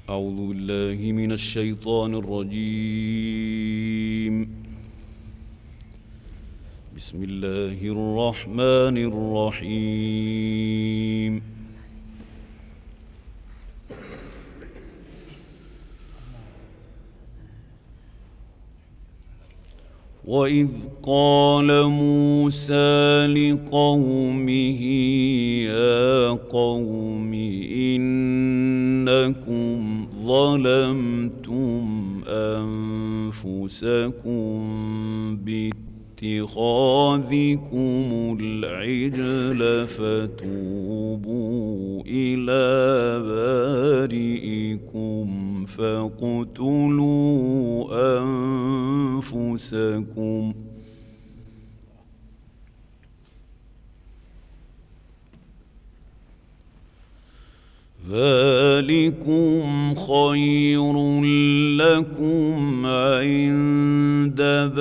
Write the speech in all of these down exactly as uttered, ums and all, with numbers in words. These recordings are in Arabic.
أعوذ بالله من الشيطان الرجيم. بسم الله الرحمن الرحيم. وإذ قال موسى لقومه يا قوم إنكم ظلمتم أنفسكم باتخاذكم العجل فتوبوا إلى بارئكم فاقتلوا أنفسكم ذلكم خير لكم عند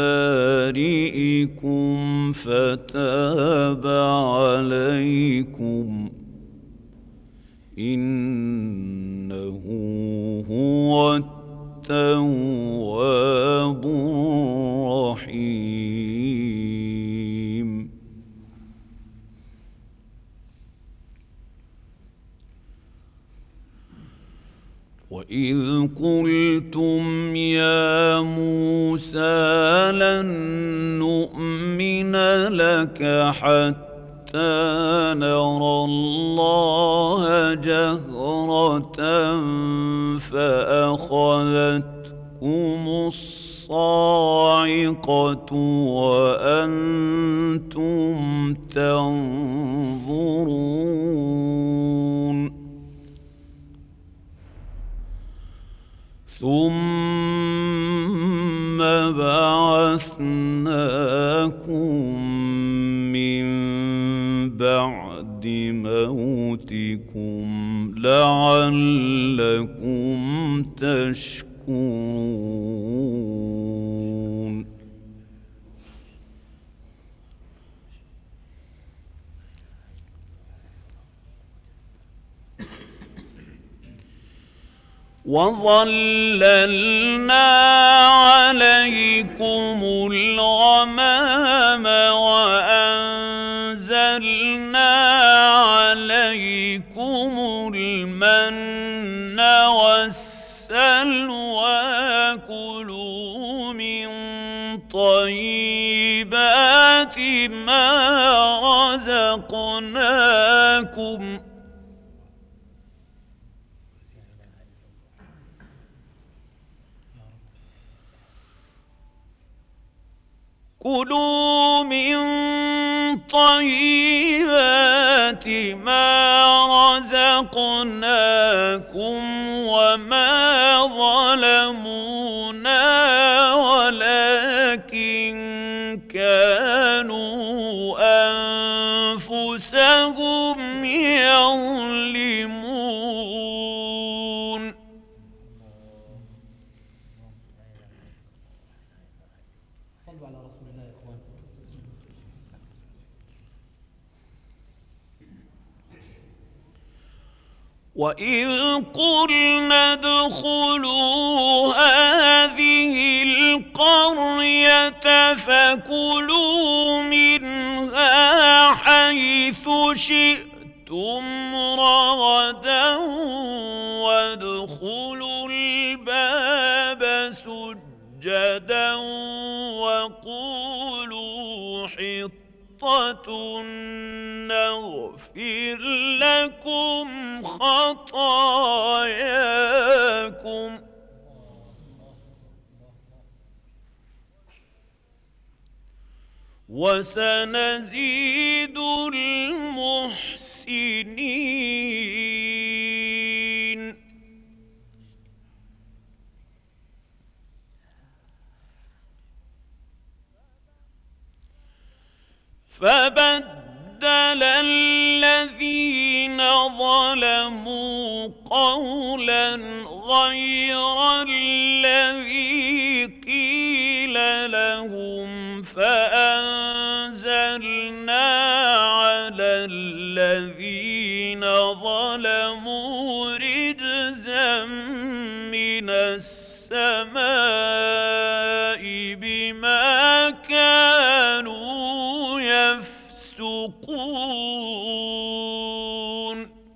بارئكم فتاب عليكم إنه هو التواب الرحيم. وإذ قلتم يا موسى لن نؤمن لك حتى نرى الله جهرة فأخذتكم الصاعقة وأنتم تنظرون ثم بعثناكم من بعد موتكم لعلكم تشكرون. وظللنا عليكم الغمام وأنزلنا عليكم المن والسلوى كلوا من طيبات ما رزقناكم كلوا من طيبات ما رزقناكم وما ظلمونا ولكن كانوا أنفسهم يظلمون. صلوا على رسول الله يا إخوان. وإذ قلنا ادخلوا هذه القرية فكلوا منها حيث شئتم رغدا وادخلوا الباب سجدا وقولوا حطة نغفر لكم خطاياكم وسنزيد المحسنين. فبدل الذين ظلموا قولا غير الذي قيل لهم فأنزلنا على الذين ظلموا رجزا السماء بما كانوا يفسقون.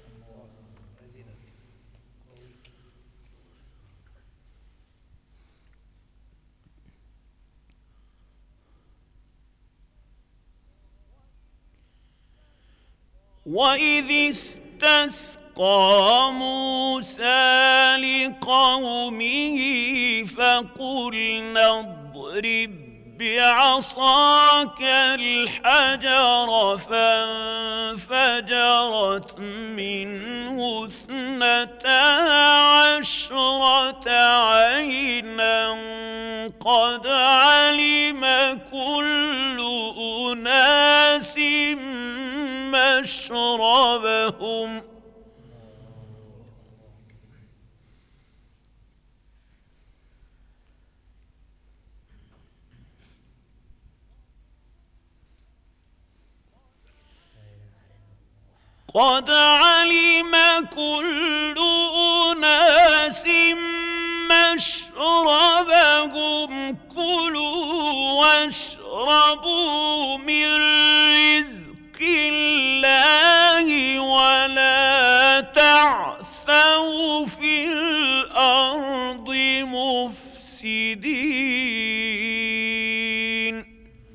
وَإِذِ اسْتَسْقَىٰ مُوسَىٰ لِقَوْمِهِ فَقُلْنَا اضْرِب بِّعَصَاكَ الْحَجَرَ فَانفَجَرَتْ مِنْهُ اثْنَتَا عَشْرَةَ عَيْنًا قَدْ عَلِمَ كُلُّ أُنَاسٍ مشربهم قد علم كل أناس مشربهم كلوا واشربوا من رزق الله ولا تعثوا في الأرض مفسدين.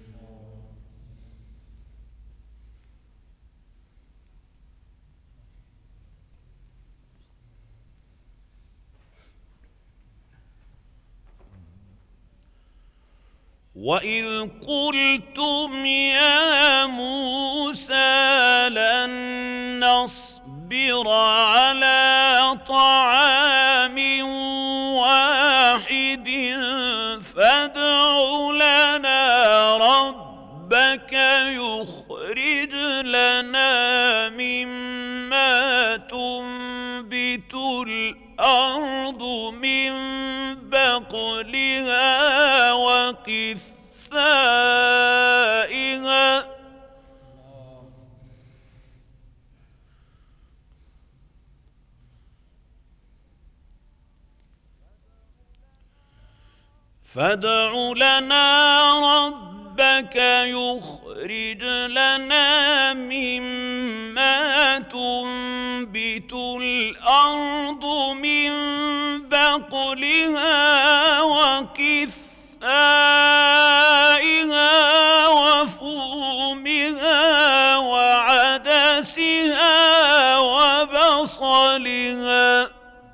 وَإِذْ قُلْتُمْ يَا مُوسَىٰ لَن نَّصْبِرَ عَلَىٰ طَعَامٍ وَاحِدٍ فَادْعُ لَنَا رَبَّكَ يُخْرِجْ لَنَا مِمَّا تُنبِتُ الْأَرْضُ مِن بَقْلِهَا وَقِثَّائِهَا فادع لنا ربك يخرج لنا مما تنبت الأرض من بقلها وقثائها وفومها وعدسها وبصلها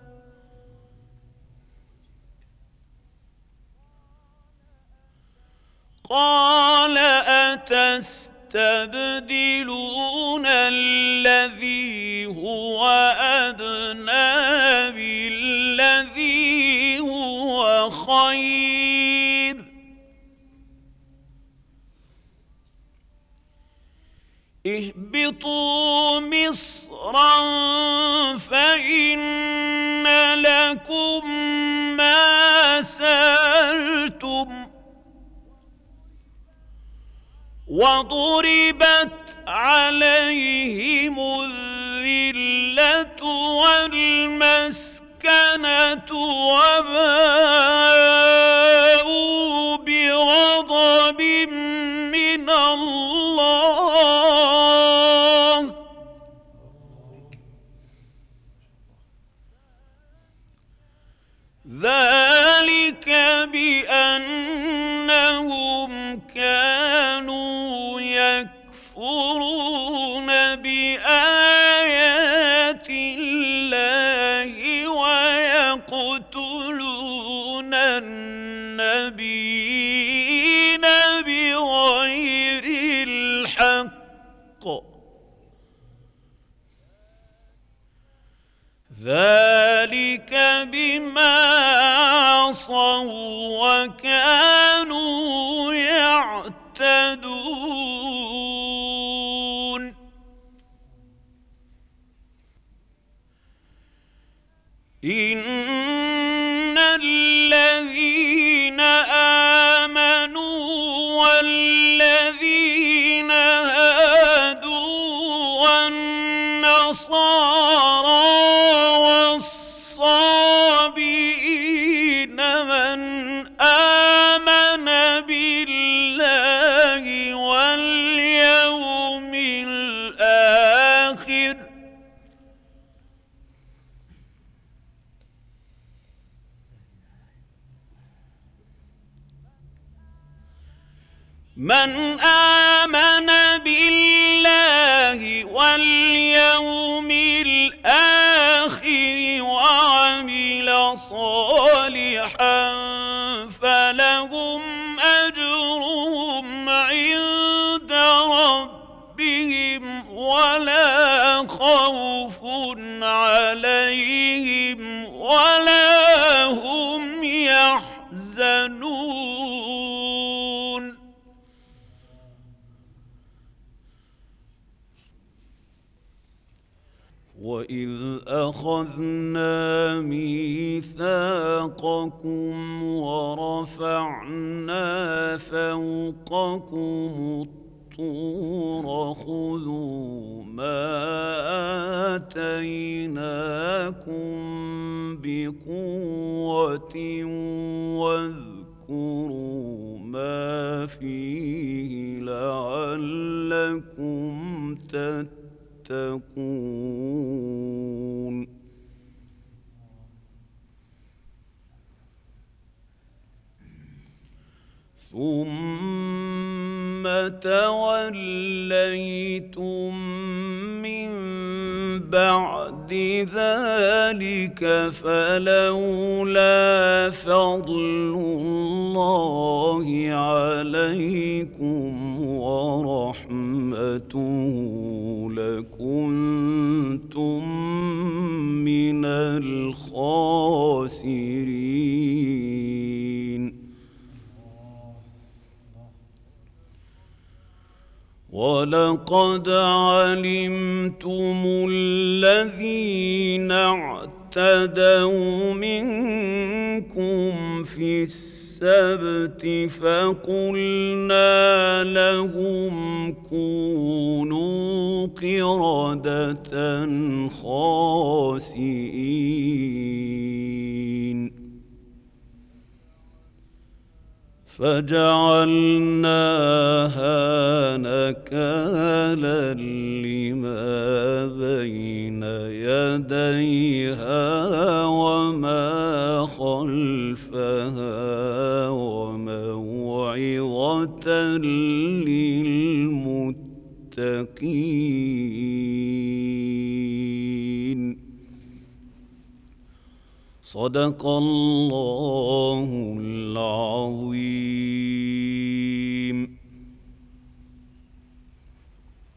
قال أتستبدلون الذي هو أدنى بالذي هو خير اهبطوا مصرا فإن لكم ما سألتم وضربت عليهم الذلة والمسكنة وباءوا بغضب من الله ذلك بأنهم كانوا يكفرون بآيات الله ويقتلون النبيين بغير الحق ذلك بما عصوا وكانوا يعتدون إن الذين آمنوا والذين هادوا والنصارى والصابئين من آمن بالله واليوم الآخر وعمل صالحا فلهم أجرهم عند ربهم ولا خوف عليهم ولا هم يحزنون. وَإِذْ أَخَذْنَا مِيثَاقَكُمْ وَرَفَعْنَا فَوْقَكُمُ الطُّورَ خُذُوا مَا آتَيْنَاكُمْ بِقُوَّةٍ وَاذْكُرُوا مَا فِيهِ لَعَلَّكُمْ تَتَّقُونَ. ثُمَّ تَوَلَّيْتُم مِّن بَعْدِ ذَلِكَ فَلَوْلَا فَضْلُ اللَّهِ عَلَيْكُمْ وَرَحْمَتُهُ لَكُنتُم مِّنَ الْخَاسِرِينَ. وَلَقَدْ عَلِمْتُمُ الَّذِينَ اعْتَدَوْا مِنكُمْ فِي السَّبْتِ فَقُلْنَا لَهُمْ كُونُوا قِرَدَةً خَاسِئِينَ فَجَعَلْنَاهَا نَكَالًا لِمَا بَيْنَ يَدَيْهَا وَمَا خَلْفَهَا وَمَوْعِظَةً لِلْمُتَّقِينَ. صدق الله